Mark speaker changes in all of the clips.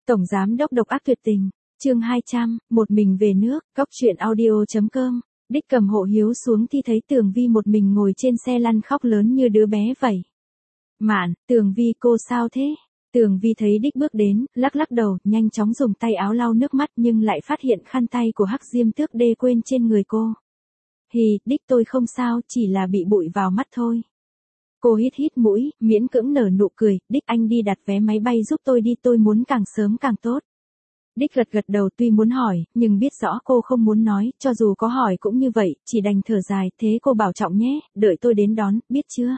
Speaker 1: Tổng giám đốc độc ác tuyệt tình, chương 200, một mình về nước, cóc truyện audio.com. Đích cầm hộ Hiếu xuống thì thấy Tường Vi một mình ngồi trên xe lăn khóc lớn như đứa bé vậy. Mạn, Tường Vi cô sao thế? Tường Vi thấy Đích bước đến, lắc lắc đầu, nhanh chóng dùng tay áo lau nước mắt nhưng lại phát hiện khăn tay của Hắc Diêm Tước Đê quên trên người cô. Hì, Đích tôi không sao, chỉ là bị bụi vào mắt thôi. Cô hít hít mũi, miễn cưỡng nở nụ cười, Đích anh đi đặt vé máy bay giúp tôi đi, tôi muốn càng sớm càng tốt. Đích gật gật đầu tuy muốn hỏi, nhưng biết rõ cô không muốn nói, cho dù có hỏi cũng như vậy, chỉ đành thở dài, thế cô bảo trọng nhé, đợi tôi đến đón, biết chưa?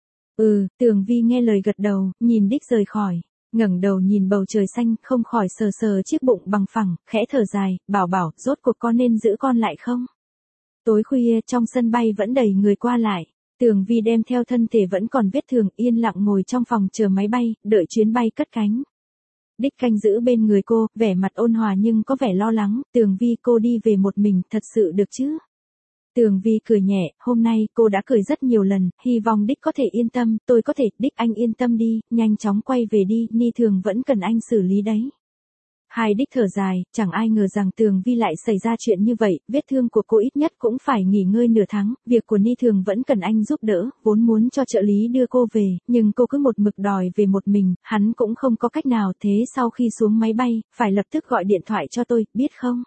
Speaker 1: Tường Vi nghe lời gật đầu, nhìn Đích rời khỏi, ngẩng đầu nhìn bầu trời xanh, không khỏi sờ sờ chiếc bụng bằng phẳng, khẽ thở dài, bảo, rốt cuộc con nên giữ con lại không? Tối khuya trong sân bay vẫn đầy người qua lại. Tường Vi đem theo thân thể vẫn còn vết thương yên lặng ngồi trong phòng chờ máy bay, đợi chuyến bay cất cánh. Đích canh giữ bên người cô, vẻ mặt ôn hòa nhưng có vẻ lo lắng, Tường Vi cô đi về một mình, thật sự được chứ? Tường Vi cười nhẹ, hôm nay cô đã cười rất nhiều lần, hy vọng Đích có thể yên tâm, tôi có thể, Đích anh yên tâm đi, nhanh chóng quay về đi, Ni Thường vẫn cần anh xử lý đấy. Hai Đích thở dài, chẳng ai ngờ rằng Tường Vi lại xảy ra chuyện như vậy, vết thương của cô ít nhất cũng phải nghỉ ngơi nửa tháng, việc của Ni Thường vẫn cần anh giúp đỡ, vốn muốn cho trợ lý đưa cô về, nhưng cô cứ một mực đòi về một mình, hắn cũng không có cách nào, thế sau khi xuống máy bay, phải lập tức gọi điện thoại cho tôi, biết không?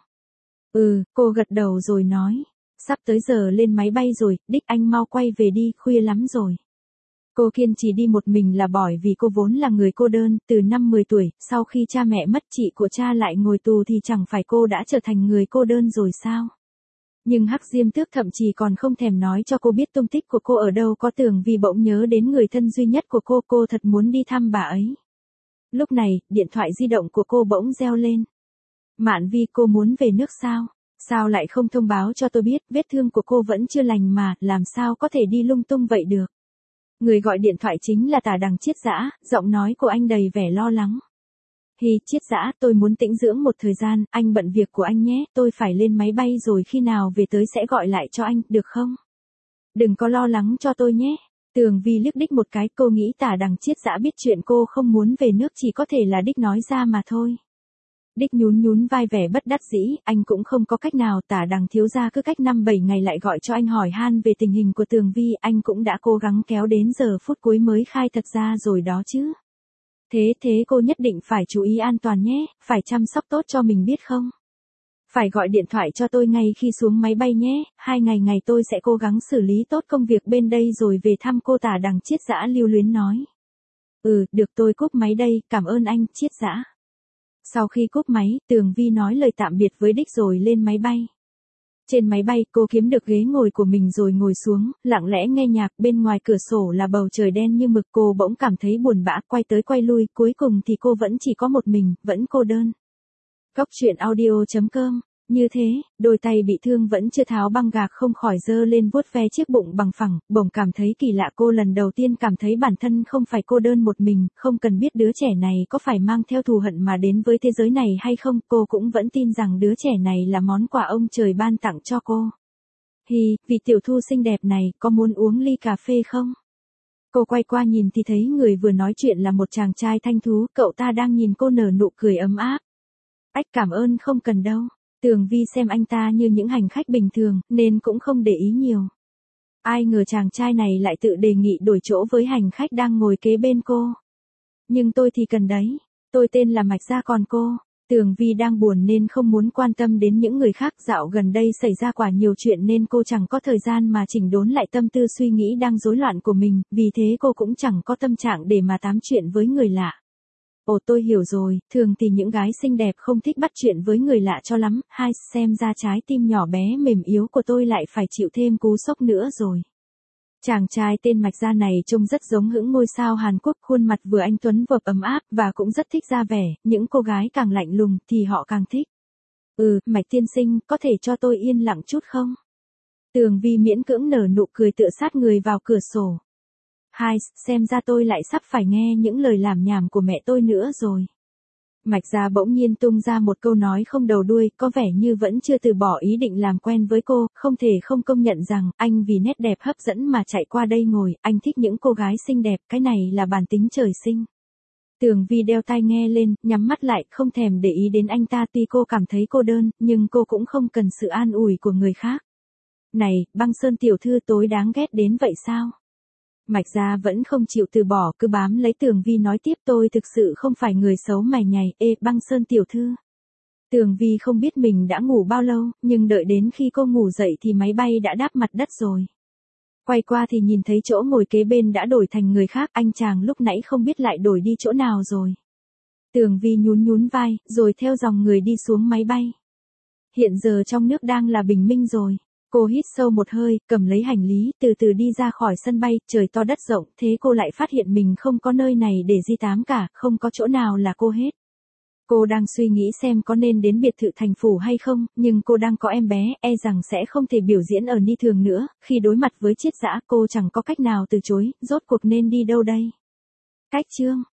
Speaker 1: Cô gật đầu rồi nói, sắp tới giờ lên máy bay rồi, Đích anh mau quay về đi, khuya lắm rồi. Cô kiên trì đi một mình là bởi vì cô vốn là người cô đơn, từ năm 10 tuổi, sau khi cha mẹ mất chị của cha lại ngồi tù thì chẳng phải cô đã trở thành người cô đơn rồi sao? Nhưng Hắc Diêm Tước thậm chí còn không thèm nói cho cô biết tung tích của cô ở đâu có. Tường Vi bỗng nhớ đến người thân duy nhất của cô thật muốn đi thăm bà ấy. Lúc này, điện thoại di động của cô bỗng reo lên. Mạn Vi, cô muốn về nước sao? Sao lại không thông báo cho tôi biết, vết thương của cô vẫn chưa lành mà, làm sao có thể đi lung tung vậy được? Người gọi điện thoại chính là Tả Đằng Chiết Dã, giọng nói của anh đầy vẻ lo lắng. Hi, Chiết Dã, tôi muốn tĩnh dưỡng một thời gian, anh bận việc của anh nhé, tôi phải lên máy bay rồi khi nào về tới sẽ gọi lại cho anh, được không? Đừng có lo lắng cho tôi nhé. Tường Vi liếc Đích một cái, cô nghĩ Tả Đằng Chiết Dã biết chuyện cô không muốn về nước chỉ có thể là Đích nói ra mà thôi. Đích nhún vai vẻ bất đắc dĩ, anh cũng không có cách nào, Tả Đằng thiếu gia cứ cách 5-7 ngày lại gọi cho anh hỏi han về tình hình của Tường Vi, anh cũng đã cố gắng kéo đến giờ phút cuối mới khai thật ra rồi đó chứ. Thế cô nhất định phải chú ý an toàn nhé, phải chăm sóc tốt cho mình biết không? Phải gọi điện thoại cho tôi ngay khi xuống máy bay nhé, 2 ngày tôi sẽ cố gắng xử lý tốt công việc bên đây rồi về thăm cô. Tả Đằng Chiết Dã lưu luyến nói. Được, tôi cúp máy đây, cảm ơn anh, Chiết Dã. Sau khi cúp máy, Tường Vi nói lời tạm biệt với Đích rồi lên máy bay. Trên máy bay, cô kiếm được ghế ngồi của mình rồi ngồi xuống, lặng lẽ nghe nhạc, bên ngoài cửa sổ là bầu trời đen như mực, cô bỗng cảm thấy buồn bã, quay tới quay lui, cuối cùng thì cô vẫn chỉ có một mình, vẫn cô đơn. Cóc truyện audio.com. Như thế, đôi tay bị thương vẫn chưa tháo băng gạc không khỏi giơ lên vuốt ve chiếc bụng bằng phẳng, bỗng cảm thấy kỳ lạ. Cô lần đầu tiên cảm thấy bản thân không phải cô đơn một mình, không cần biết đứa trẻ này có phải mang theo thù hận mà đến với thế giới này hay không, cô cũng vẫn tin rằng đứa trẻ này là món quà ông trời ban tặng cho cô. Hi, vị tiểu thư xinh đẹp này, có muốn uống ly cà phê không? Cô quay qua nhìn thì thấy người vừa nói chuyện là một chàng trai thanh thú, cậu ta đang nhìn cô nở nụ cười ấm áp. Ách, cảm ơn, không cần đâu. Tường Vi xem anh ta như những hành khách bình thường, nên cũng không để ý nhiều. Ai ngờ chàng trai này lại tự đề nghị đổi chỗ với hành khách đang ngồi kế bên cô. Nhưng tôi thì cần đấy. Tôi tên là Mạch Gia, còn cô? Tường Vi đang buồn nên không muốn quan tâm đến những người khác, dạo gần đây xảy ra quá nhiều chuyện nên cô chẳng có thời gian mà chỉnh đốn lại tâm tư suy nghĩ đang rối loạn của mình, vì thế cô cũng chẳng có tâm trạng để mà tám chuyện với người lạ. Tôi hiểu rồi, thường thì những gái xinh đẹp không thích bắt chuyện với người lạ cho lắm, xem ra trái tim nhỏ bé mềm yếu của tôi lại phải chịu thêm cú sốc nữa rồi. Chàng trai tên Mạch Gia này trông rất giống hững ngôi sao Hàn Quốc, khuôn mặt vừa anh tuấn vừa ấm áp và cũng rất thích ra vẻ, những cô gái càng lạnh lùng thì họ càng thích. Mạch tiên sinh, có thể cho tôi yên lặng chút không? Tường Vi miễn cưỡng nở nụ cười tựa sát người vào cửa sổ. Xem ra tôi lại sắp phải nghe những lời lảm nhảm của mẹ tôi nữa rồi. Mạch Gia bỗng nhiên tung ra một câu nói không đầu đuôi, có vẻ như vẫn chưa từ bỏ ý định làm quen với cô, không thể không công nhận rằng, anh vì nét đẹp hấp dẫn mà chạy qua đây ngồi, anh thích những cô gái xinh đẹp, cái này là bản tính trời sinh. Tường Vi đeo tai nghe lên, nhắm mắt lại, không thèm để ý đến anh ta. Tuy cô cảm thấy cô đơn, nhưng cô cũng không cần sự an ủi của người khác. Này, Băng Sơn tiểu thư tối đáng ghét đến vậy sao? Mạch Gia vẫn không chịu từ bỏ, cứ bám lấy Tường Vi nói tiếp, tôi thực sự không phải người xấu mày nhày. Ê, Băng Sơn tiểu thư. Tường Vi không biết mình đã ngủ bao lâu, nhưng đợi đến khi cô ngủ dậy thì máy bay đã đáp mặt đất rồi. Quay qua thì nhìn thấy chỗ ngồi kế bên đã đổi thành người khác, anh chàng lúc nãy không biết lại đổi đi chỗ nào rồi. Tường Vi nhún nhún vai, rồi theo dòng người đi xuống máy bay. Hiện giờ trong nước đang là bình minh rồi. Cô hít sâu một hơi, cầm lấy hành lý, từ từ đi ra khỏi sân bay. Trời to đất rộng, thế cô lại phát hiện mình không có nơi này để di tán cả, không có chỗ nào là cô hết. Cô đang suy nghĩ xem có nên đến biệt thự thành phủ hay không, nhưng cô đang có em bé, e rằng sẽ không thể biểu diễn ở Ni Thường nữa. Khi đối mặt với Triết Giã, cô chẳng có cách nào từ chối. Rốt cuộc nên đi đâu đây? Cách chương